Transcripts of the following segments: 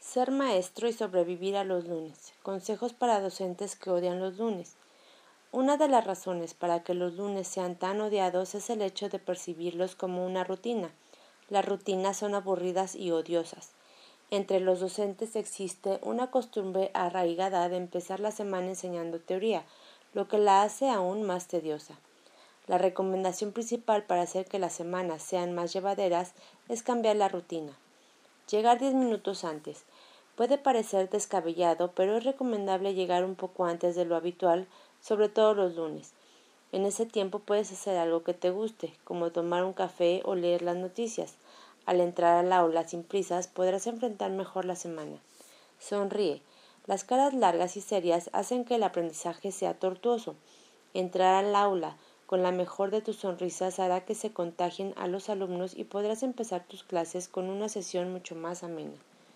Ser maestro y sobrevivir a los lunes. Consejos para docentes que odian los lunes. Una de las razones para que los lunes sean tan odiados es el hecho de percibirlos como una rutina. Las rutinas son aburridas y odiosas. Entre los docentes existe una costumbre arraigada de empezar la semana enseñando teoría, lo que la hace aún más tediosa. La recomendación principal para hacer que las semanas sean más llevaderas es cambiar la rutina. Llegar 10 minutos antes. Puede parecer descabellado, pero es recomendable llegar un poco antes de lo habitual, sobre todo los lunes. En ese tiempo puedes hacer algo que te guste, como tomar un café o leer las noticias. Al entrar al aula sin prisas podrás enfrentar mejor la semana. Sonríe. Las caras largas y serias hacen que el aprendizaje sea tortuoso. Entrar al aula con la mejor de tus sonrisas hará que se contagien a los alumnos y podrás empezar tus clases con una sesión mucho más amena.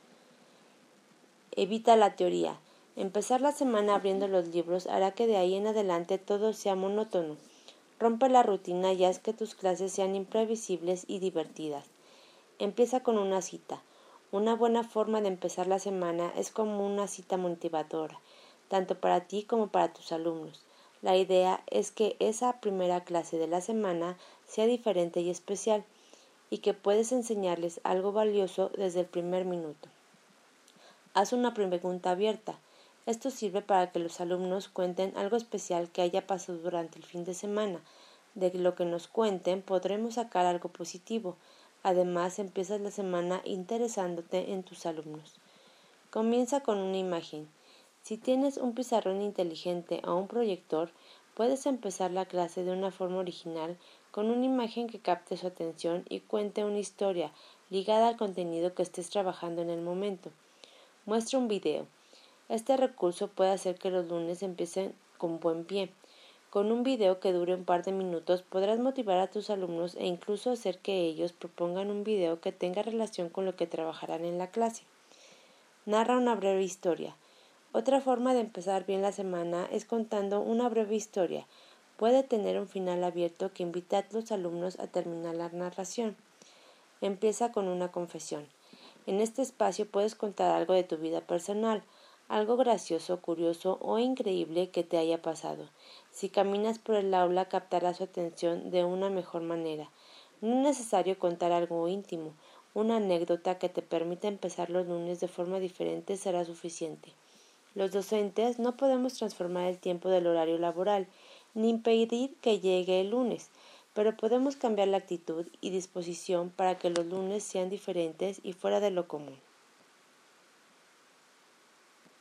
Evita la teoría. Empezar la semana abriendo los libros hará que de ahí en adelante todo sea monótono. Rompe la rutina y haz que tus clases sean imprevisibles y divertidas. Empieza con una cita. Una buena forma de empezar la semana es como una cita motivadora, tanto para ti como para tus alumnos. La idea es que esa primera clase de la semana sea diferente y especial, y que puedes enseñarles algo valioso desde el primer minuto. Haz una pregunta abierta. Esto sirve para que los alumnos cuenten algo especial que haya pasado durante el fin de semana. De lo que nos cuenten podremos sacar algo positivo. Además, empiezas la semana interesándote en tus alumnos. Comienza con una imagen. Si tienes un pizarrón inteligente o un proyector, puedes empezar la clase de una forma original con una imagen que capte su atención y cuente una historia ligada al contenido que estés trabajando en el momento. Muestra un video. Este recurso puede hacer que los lunes empiecen con buen pie. Con un video que dure un par de minutos podrás motivar a tus alumnos e incluso hacer que ellos propongan un video que tenga relación con lo que trabajarán en la clase. Narra una breve historia. Otra forma de empezar bien la semana es contando una breve historia. Puede tener un final abierto que invita a los alumnos a terminar la narración. Empieza con una confesión. En este espacio puedes contar algo de tu vida personal, algo gracioso, curioso o increíble que te haya pasado. Si caminas por el aula captarás su atención de una mejor manera. No es necesario contar algo íntimo. Una anécdota que te permita empezar los lunes de forma diferente será suficiente. Los docentes no podemos transformar el tiempo del horario laboral, ni impedir que llegue el lunes, pero podemos cambiar la actitud y disposición para que los lunes sean diferentes y fuera de lo común.